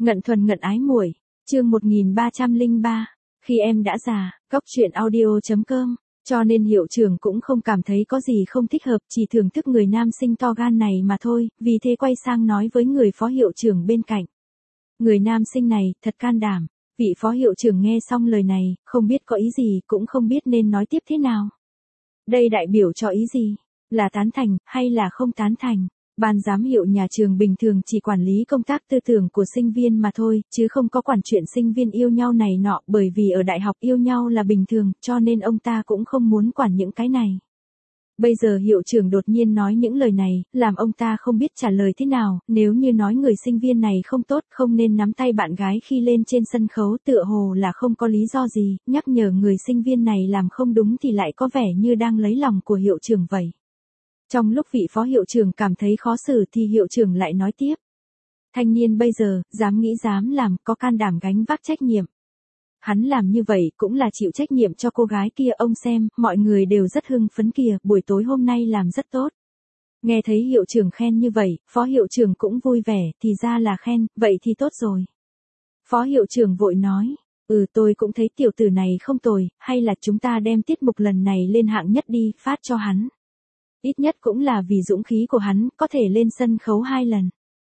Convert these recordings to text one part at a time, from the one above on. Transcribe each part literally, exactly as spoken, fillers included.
Ngận thuần ngận ái muội, chương một nghìn ba trăm lẻ ba, khi em đã già, góc truyện audio chấm com, cho nên hiệu trưởng cũng không cảm thấy có gì không thích hợp, chỉ thưởng thức người nam sinh to gan này mà thôi, vì thế quay sang nói với người phó hiệu trưởng bên cạnh. Người nam sinh này, thật can đảm. Vị phó hiệu trưởng nghe xong lời này, không biết có ý gì, cũng không biết nên nói tiếp thế nào. Đây đại biểu cho ý gì? Là tán thành, hay là không tán thành? Ban giám hiệu nhà trường bình thường chỉ quản lý công tác tư tưởng của sinh viên mà thôi, chứ không có quản chuyện sinh viên yêu nhau này nọ, bởi vì ở đại học yêu nhau là bình thường, cho nên ông ta cũng không muốn quản những cái này. Bây giờ hiệu trưởng đột nhiên nói những lời này, làm ông ta không biết trả lời thế nào, nếu như nói người sinh viên này không tốt, không nên nắm tay bạn gái khi lên trên sân khấu, tựa hồ là không có lý do gì, nhắc nhở người sinh viên này làm không đúng thì lại có vẻ như đang lấy lòng của hiệu trưởng vậy. Trong lúc vị phó hiệu trưởng cảm thấy khó xử thì hiệu trưởng lại nói tiếp. Thanh niên bây giờ, dám nghĩ dám làm, có can đảm gánh vác trách nhiệm. Hắn làm như vậy cũng là chịu trách nhiệm cho cô gái kia, ông xem, mọi người đều rất hưng phấn kìa, buổi tối hôm nay làm rất tốt. Nghe thấy hiệu trưởng khen như vậy, phó hiệu trưởng cũng vui vẻ, thì ra là khen, vậy thì tốt rồi. Phó hiệu trưởng vội nói, ừ tôi cũng thấy tiểu tử này không tồi, hay là chúng ta đem tiết mục lần này lên hạng nhất đi, phát cho hắn. Ít nhất cũng là vì dũng khí của hắn, có thể lên sân khấu hai lần.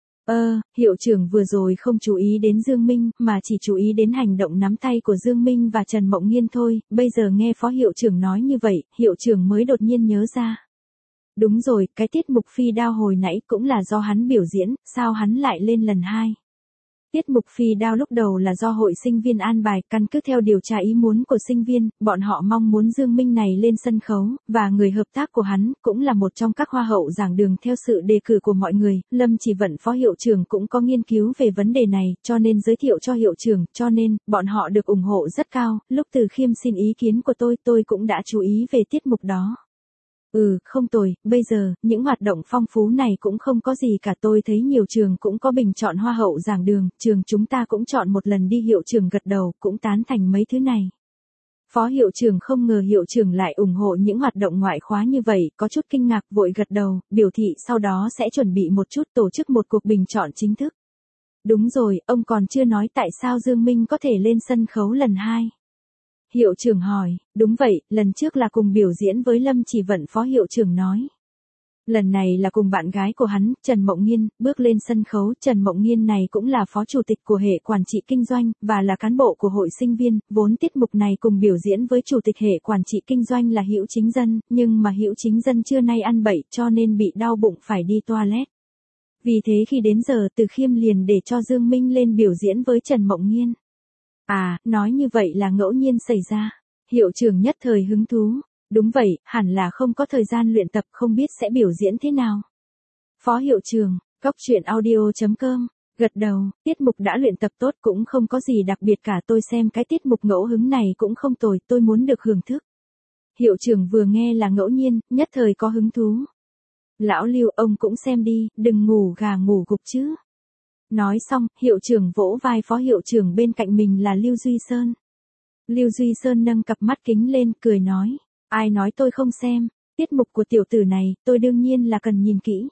Ơ, hiệu trưởng vừa rồi không chú ý đến Dương Minh, mà chỉ chú ý đến hành động nắm tay của Dương Minh và Trần Mộng Nghiên thôi, bây giờ nghe phó hiệu trưởng nói như vậy, hiệu trưởng mới đột nhiên nhớ ra. Đúng rồi, cái tiết mục phi đao hồi nãy cũng là do hắn biểu diễn, sao hắn lại lên lần hai? Tiết mục phi đao lúc đầu là do hội sinh viên an bài, căn cứ theo điều tra ý muốn của sinh viên, bọn họ mong muốn Dương Minh này lên sân khấu, và người hợp tác của hắn, cũng là một trong các hoa hậu giảng đường theo sự đề cử của mọi người. Lâm Chỉ Vận phó hiệu trưởng cũng có nghiên cứu về vấn đề này, cho nên giới thiệu cho hiệu trưởng, cho nên, bọn họ được ủng hộ rất cao. Lúc Từ Khiêm xin ý kiến của tôi, tôi cũng đã chú ý về tiết mục đó. Ừ, không tồi, bây giờ, những hoạt động phong phú này cũng không có gì cả, tôi thấy nhiều trường cũng có bình chọn hoa hậu giảng đường, trường chúng ta cũng chọn một lần đi, hiệu trưởng gật đầu, cũng tán thành mấy thứ này. Phó hiệu trưởng không ngờ hiệu trưởng lại ủng hộ những hoạt động ngoại khóa như vậy, có chút kinh ngạc vội gật đầu, biểu thị sau đó sẽ chuẩn bị một chút tổ chức một cuộc bình chọn chính thức. Đúng rồi, ông còn chưa nói tại sao Dương Minh có thể lên sân khấu lần hai. Hiệu trưởng hỏi, đúng vậy, lần trước là cùng biểu diễn với Lâm Chỉ Vận, phó hiệu trưởng nói. Lần này là cùng bạn gái của hắn, Trần Mộng Nghiên, bước lên sân khấu. Trần Mộng Nghiên này cũng là phó chủ tịch của hệ quản trị kinh doanh, và là cán bộ của hội sinh viên, vốn tiết mục này cùng biểu diễn với chủ tịch hệ quản trị kinh doanh là Hữu Chính Dân, nhưng mà Hữu Chính Dân trưa nay ăn bậy cho nên bị đau bụng phải đi toilet. Vì thế khi đến giờ Từ Khiêm liền để cho Dương Minh lên biểu diễn với Trần Mộng Nghiên. À, nói như vậy là ngẫu nhiên xảy ra. Hiệu trưởng nhất thời hứng thú. Đúng vậy, hẳn là không có thời gian luyện tập, không biết sẽ biểu diễn thế nào. Phó hiệu trưởng, góc truyện audio chấm com, gật đầu, tiết mục đã luyện tập tốt, cũng không có gì đặc biệt cả, tôi xem cái tiết mục ngẫu hứng này cũng không tồi, tôi muốn được hưởng thức. Hiệu trưởng vừa nghe là ngẫu nhiên, nhất thời có hứng thú. Lão Lưu, ông cũng xem đi, đừng ngủ gà ngủ gục chứ. Nói xong, hiệu trưởng vỗ vai phó hiệu trưởng bên cạnh mình là Lưu Duy Sơn. Lưu Duy Sơn nâng cặp mắt kính lên, cười nói, ai nói tôi không xem, tiết mục của tiểu tử này, tôi đương nhiên là cần nhìn kỹ.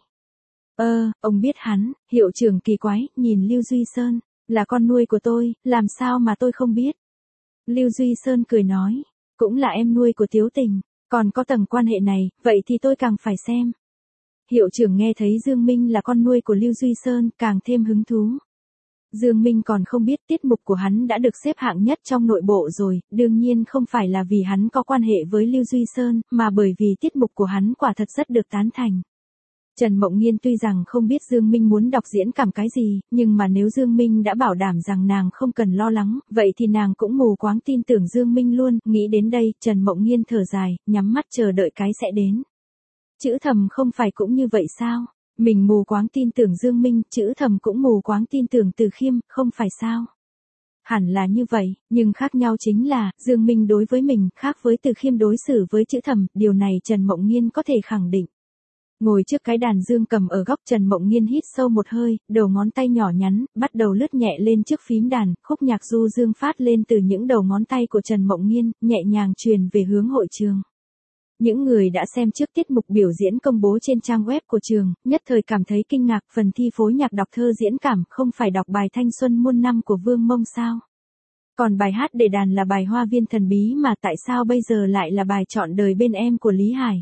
Ơ, ông biết hắn, hiệu trưởng kỳ quái, nhìn Lưu Duy Sơn, là con nuôi của tôi, làm sao mà tôi không biết. Lưu Duy Sơn cười nói, cũng là em nuôi của Tiếu Tình, còn có tầng quan hệ này, vậy thì tôi càng phải xem. Hiệu trưởng nghe thấy Dương Minh là con nuôi của Lưu Duy Sơn, càng thêm hứng thú. Dương Minh còn không biết tiết mục của hắn đã được xếp hạng nhất trong nội bộ rồi, đương nhiên không phải là vì hắn có quan hệ với Lưu Duy Sơn, mà bởi vì tiết mục của hắn quả thật rất được tán thành. Trần Mộng Nghiên tuy rằng không biết Dương Minh muốn đọc diễn cảm cái gì, nhưng mà nếu Dương Minh đã bảo đảm rằng nàng không cần lo lắng, vậy thì nàng cũng mù quáng tin tưởng Dương Minh luôn. Nghĩ đến đây, Trần Mộng Nghiên thở dài, nhắm mắt chờ đợi cái sẽ đến. Chữ Thầm không phải cũng như vậy sao? Mình mù quáng tin tưởng Dương Minh, Chữ Thầm cũng mù quáng tin tưởng Từ Khiêm, không phải sao? Hẳn là như vậy, nhưng khác nhau chính là, Dương Minh đối với mình, khác với Từ Khiêm đối xử với Chữ Thầm, điều này Trần Mộng Nghiên có thể khẳng định. Ngồi trước cái đàn dương cầm ở góc, Trần Mộng Nghiên hít sâu một hơi, đầu ngón tay nhỏ nhắn, bắt đầu lướt nhẹ lên trước phím đàn, khúc nhạc du dương phát lên từ những đầu ngón tay của Trần Mộng Nghiên, nhẹ nhàng truyền về hướng hội trường. Những người đã xem trước tiết mục biểu diễn công bố trên trang web của trường, nhất thời cảm thấy kinh ngạc, phần thi phối nhạc đọc thơ diễn cảm không phải đọc bài Thanh Xuân Muôn Năm của Vương Mông sao? Còn bài hát để đàn là bài Hoa Viên Thần Bí mà tại sao bây giờ lại là bài Trọn Đời Bên Em của Lý Hải?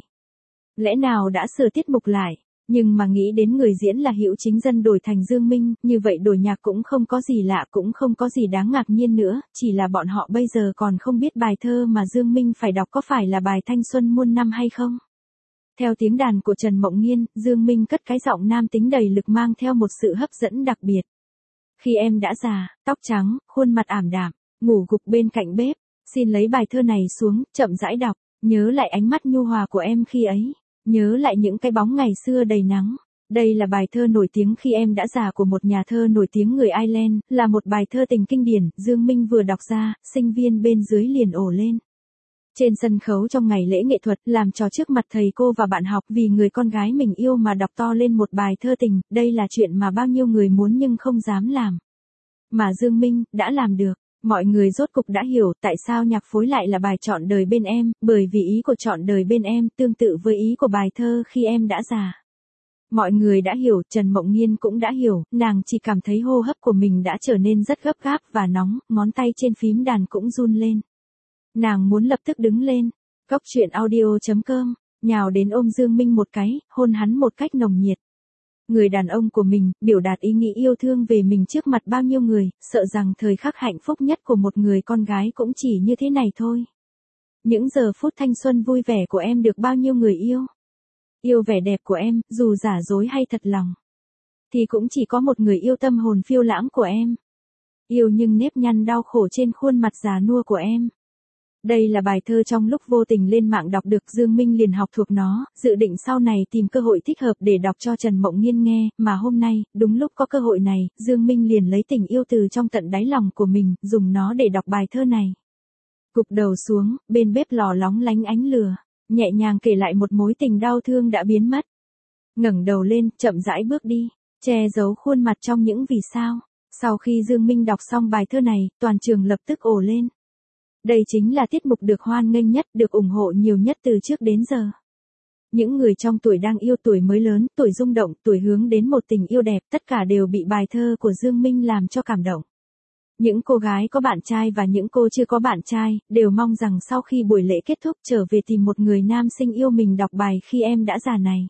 Lẽ nào đã sửa tiết mục lại? Nhưng mà nghĩ đến người diễn là Hữu Chính Dân đổi thành Dương Minh, như vậy đổi nhạc cũng không có gì lạ, cũng không có gì đáng ngạc nhiên nữa, chỉ là bọn họ bây giờ còn không biết bài thơ mà Dương Minh phải đọc có phải là bài Thanh Xuân Muôn Năm hay không. Theo tiếng đàn của Trần Mộng Nghiên, Dương Minh cất cái giọng nam tính đầy lực mang theo một sự hấp dẫn đặc biệt. Khi em đã già, tóc trắng, khuôn mặt ảm đạm, ngủ gục bên cạnh bếp, xin lấy bài thơ này xuống, chậm rãi đọc, nhớ lại ánh mắt nhu hòa của em khi ấy. Nhớ lại những cái bóng ngày xưa đầy nắng. Đây là bài thơ nổi tiếng Khi Em Đã Già của một nhà thơ nổi tiếng người Ireland, là một bài thơ tình kinh điển, Dương Minh vừa đọc ra, sinh viên bên dưới liền ồ lên. Trên sân khấu trong ngày lễ nghệ thuật, làm trò trước mặt thầy cô và bạn học vì người con gái mình yêu mà đọc to lên một bài thơ tình, đây là chuyện mà bao nhiêu người muốn nhưng không dám làm. Mà Dương Minh, đã làm được. Mọi người rốt cục đã hiểu tại sao nhạc phối lại là bài Trọn Đời Bên Em, bởi vì ý của Trọn Đời Bên Em tương tự với ý của bài thơ Khi Em Đã Già. Mọi người đã hiểu, Trần Mộng Nghiên cũng đã hiểu, nàng chỉ cảm thấy hô hấp của mình đã trở nên rất gấp gáp và nóng, ngón tay trên phím đàn cũng run lên. Nàng muốn lập tức đứng lên. Góc truyện audio chấm com, nhào đến ôm Dương Minh một cái, hôn hắn một cách nồng nhiệt. Người đàn ông của mình, biểu đạt ý nghĩ yêu thương về mình trước mặt bao nhiêu người, sợ rằng thời khắc hạnh phúc nhất của một người con gái cũng chỉ như thế này thôi. Những giờ phút thanh xuân vui vẻ của em được bao nhiêu người yêu. Yêu vẻ đẹp của em, dù giả dối hay thật lòng. Thì cũng chỉ có một người yêu tâm hồn phiêu lãng của em. Yêu nhưng nếp nhăn đau khổ trên khuôn mặt già nua của em. Đây là bài thơ trong lúc vô tình lên mạng đọc được, Dương Minh liền học thuộc nó, dự định sau này tìm cơ hội thích hợp để đọc cho Trần Mộng Nghiên nghe, mà hôm nay, đúng lúc có cơ hội này, Dương Minh liền lấy tình yêu từ trong tận đáy lòng của mình, dùng nó để đọc bài thơ này. Gục đầu xuống, bên bếp lò lóng lánh ánh lửa, nhẹ nhàng kể lại một mối tình đau thương đã biến mất. Ngẩng đầu lên, chậm rãi bước đi, che giấu khuôn mặt trong những vì sao. Sau khi Dương Minh đọc xong bài thơ này, toàn trường lập tức ồ lên. Đây chính là tiết mục được hoan nghênh nhất, được ủng hộ nhiều nhất từ trước đến giờ. Những người trong tuổi đang yêu, tuổi mới lớn, tuổi rung động, tuổi hướng đến một tình yêu đẹp, tất cả đều bị bài thơ của Dương Minh làm cho cảm động. Những cô gái có bạn trai và những cô chưa có bạn trai, đều mong rằng sau khi buổi lễ kết thúc trở về tìm một người nam sinh yêu mình đọc bài Khi Em Đã Già này.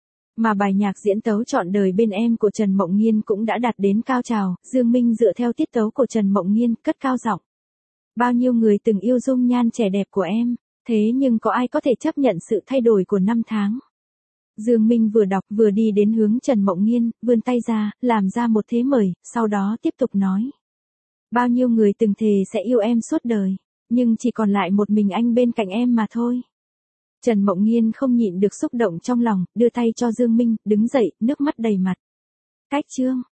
Mà bài nhạc diễn tấu Trọn Đời Bên Em của Trần Mộng Nghiên cũng đã đạt đến cao trào, Dương Minh dựa theo tiết tấu của Trần Mộng Nghiên, cất cao giọng. Bao nhiêu người từng yêu dung nhan trẻ đẹp của em, thế nhưng có ai có thể chấp nhận sự thay đổi của năm tháng. Dương Minh vừa đọc vừa đi đến hướng Trần Mộng Nghiên, vươn tay ra, làm ra một thế mời, sau đó tiếp tục nói. Bao nhiêu người từng thề sẽ yêu em suốt đời, nhưng chỉ còn lại một mình anh bên cạnh em mà thôi. Trần Mộng Nghiên không nhịn được xúc động trong lòng, đưa tay cho Dương Minh, đứng dậy, nước mắt đầy mặt. Cách chương.